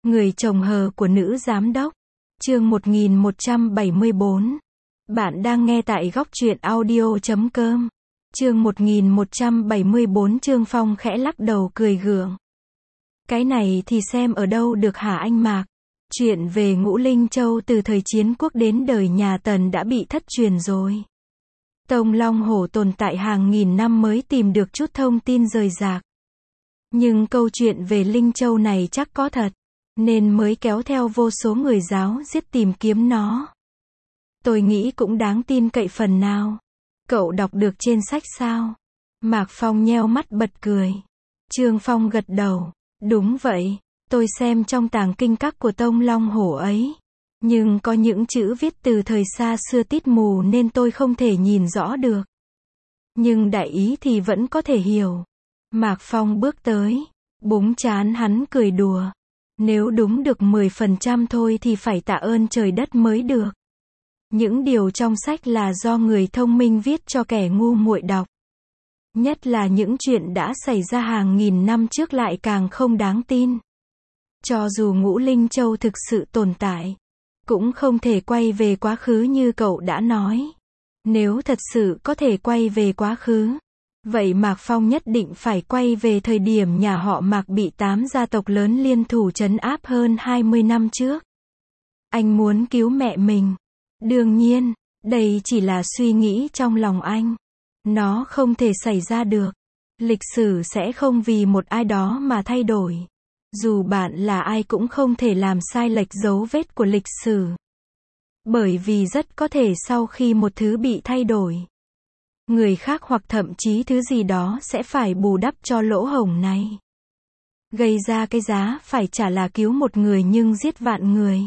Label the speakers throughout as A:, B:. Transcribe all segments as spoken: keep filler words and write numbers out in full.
A: Người chồng hờ của nữ giám đốc. Chương một nghìn một trăm bảy mươi bốn. Bạn đang nghe tại góc truyện audio chấm com. Chương một nghìn một trăm bảy mươi bốn. Trương Phong khẽ lắc đầu cười gượng. Cái này thì xem ở đâu được hả anh Mạc? Chuyện về Ngũ Linh Châu từ thời chiến quốc đến đời nhà Tần đã bị thất truyền rồi. Tông Long Hổ tồn tại hàng nghìn năm mới tìm được chút thông tin rời rạc. Nhưng câu chuyện về Linh Châu này chắc có thật, nên mới kéo theo vô số người giáo giết tìm kiếm nó. Tôi nghĩ cũng đáng tin cậy phần nào. Cậu đọc được trên sách sao? Mạc Phong nheo mắt bật cười. Trương Phong gật đầu. Đúng vậy, tôi xem trong tàng kinh các của Tông Long Hổ ấy. Nhưng có những chữ viết từ thời xa xưa tít mù nên tôi không thể nhìn rõ được. Nhưng đại ý thì vẫn có thể hiểu. Mạc Phong bước tới, búng trán hắn cười đùa. Nếu đúng được mười phần trăm thôi thì phải tạ ơn trời đất mới được. Những điều trong sách là do người thông minh viết cho kẻ ngu muội đọc. Nhất là những chuyện đã xảy ra hàng nghìn năm trước lại càng không đáng tin. Cho dù Ngũ Linh Châu thực sự tồn tại, cũng không thể quay về quá khứ như cậu đã nói. Nếu thật sự có thể quay về quá khứ, vậy Mạc Phong nhất định phải quay về thời điểm nhà họ Mạc bị tám gia tộc lớn liên thủ trấn áp hơn hai mươi năm trước. Anh muốn cứu mẹ mình. Đương nhiên, đây chỉ là suy nghĩ trong lòng anh. Nó không thể xảy ra được. Lịch sử sẽ không vì một ai đó mà thay đổi. Dù bạn là ai cũng không thể làm sai lệch dấu vết của lịch sử. Bởi vì rất có thể sau khi một thứ bị thay đổi, người khác hoặc thậm chí thứ gì đó sẽ phải bù đắp cho lỗ hổng này. Gây ra cái giá phải trả là cứu một người nhưng giết vạn người.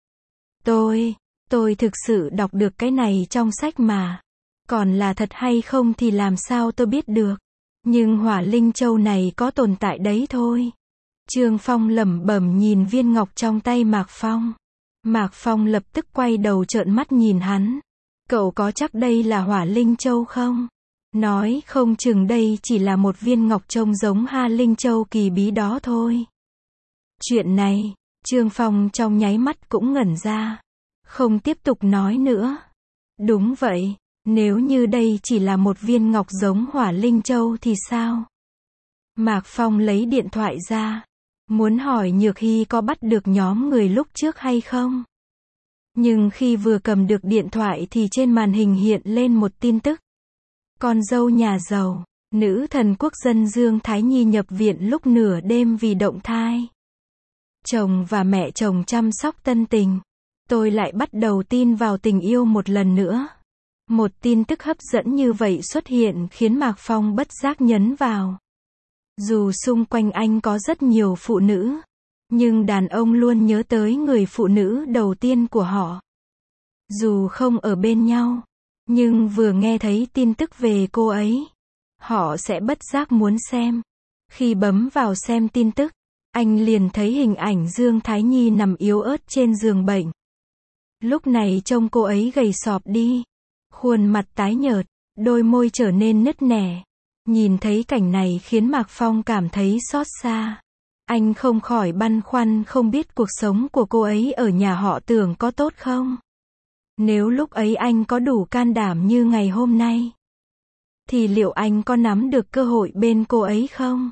A: Tôi, tôi thực sự đọc được cái này trong sách mà. Còn là thật hay không thì làm sao tôi biết được. Nhưng Hỏa Linh Châu này có tồn tại đấy thôi. Trương Phong lẩm bẩm nhìn viên ngọc trong tay Mạc Phong. Mạc Phong lập tức quay đầu trợn mắt nhìn hắn. Cậu có chắc đây là Hỏa Linh Châu không? Nói không chừng đây chỉ là một viên ngọc trông giống Ha Linh Châu kỳ bí đó thôi. Chuyện này, Trương Phong trong nháy mắt cũng ngẩn ra. Không tiếp tục nói nữa. Đúng vậy, nếu như đây chỉ là một viên ngọc giống Hỏa Linh Châu thì sao? Mạc Phong lấy điện thoại ra. Muốn hỏi Nhược Hy có bắt được nhóm người lúc trước hay không? Nhưng khi vừa cầm được điện thoại thì trên màn hình hiện lên một tin tức. Con dâu nhà giàu, nữ thần quốc dân Dương Thái Nhi nhập viện lúc nửa đêm vì động thai. Chồng và mẹ chồng chăm sóc tân tình. Tôi lại bắt đầu tin vào tình yêu một lần nữa. Một tin tức hấp dẫn như vậy xuất hiện khiến Mạc Phong bất giác nhấn vào. Dù xung quanh anh có rất nhiều phụ nữ, nhưng đàn ông luôn nhớ tới người phụ nữ đầu tiên của họ. Dù không ở bên nhau, nhưng vừa nghe thấy tin tức về cô ấy, họ sẽ bất giác muốn xem. Khi bấm vào xem tin tức, anh liền thấy hình ảnh Dương Thái Nhi nằm yếu ớt trên giường bệnh. Lúc này trông cô ấy gầy sọp đi, khuôn mặt tái nhợt, đôi môi trở nên nứt nẻ. Nhìn thấy cảnh này khiến Mạc Phong cảm thấy xót xa. Anh không khỏi băn khoăn không biết cuộc sống của cô ấy ở nhà họ Tưởng có tốt không? Nếu lúc ấy anh có đủ can đảm như ngày hôm nay, thì liệu anh có nắm được cơ hội bên cô ấy không?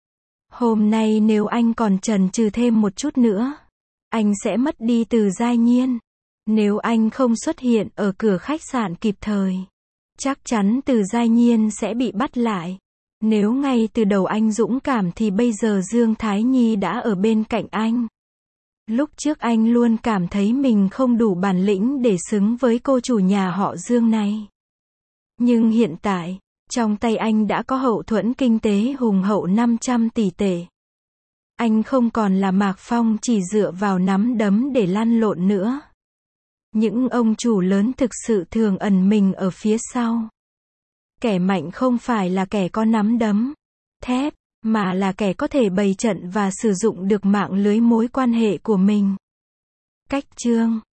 A: Hôm nay nếu anh còn chần chừ thêm một chút nữa, anh sẽ mất đi Từ Giai Nhiên. Nếu anh không xuất hiện ở cửa khách sạn kịp thời, chắc chắn Từ Giai Nhiên sẽ bị bắt lại. Nếu ngay từ đầu anh dũng cảm thì bây giờ Dương Thái Nhi đã ở bên cạnh anh. Lúc trước anh luôn cảm thấy mình không đủ bản lĩnh để xứng với cô chủ nhà họ Dương này. Nhưng hiện tại, trong tay anh đã có hậu thuẫn kinh tế hùng hậu năm trăm tỷ tệ. Anh không còn là Mạc Phong chỉ dựa vào nắm đấm để lăn lộn nữa. Những ông chủ lớn thực sự thường ẩn mình ở phía sau. Kẻ mạnh không phải là kẻ có nắm đấm, thép, mà là kẻ có thể bày trận và sử dụng được mạng lưới mối quan hệ của mình. Cách chương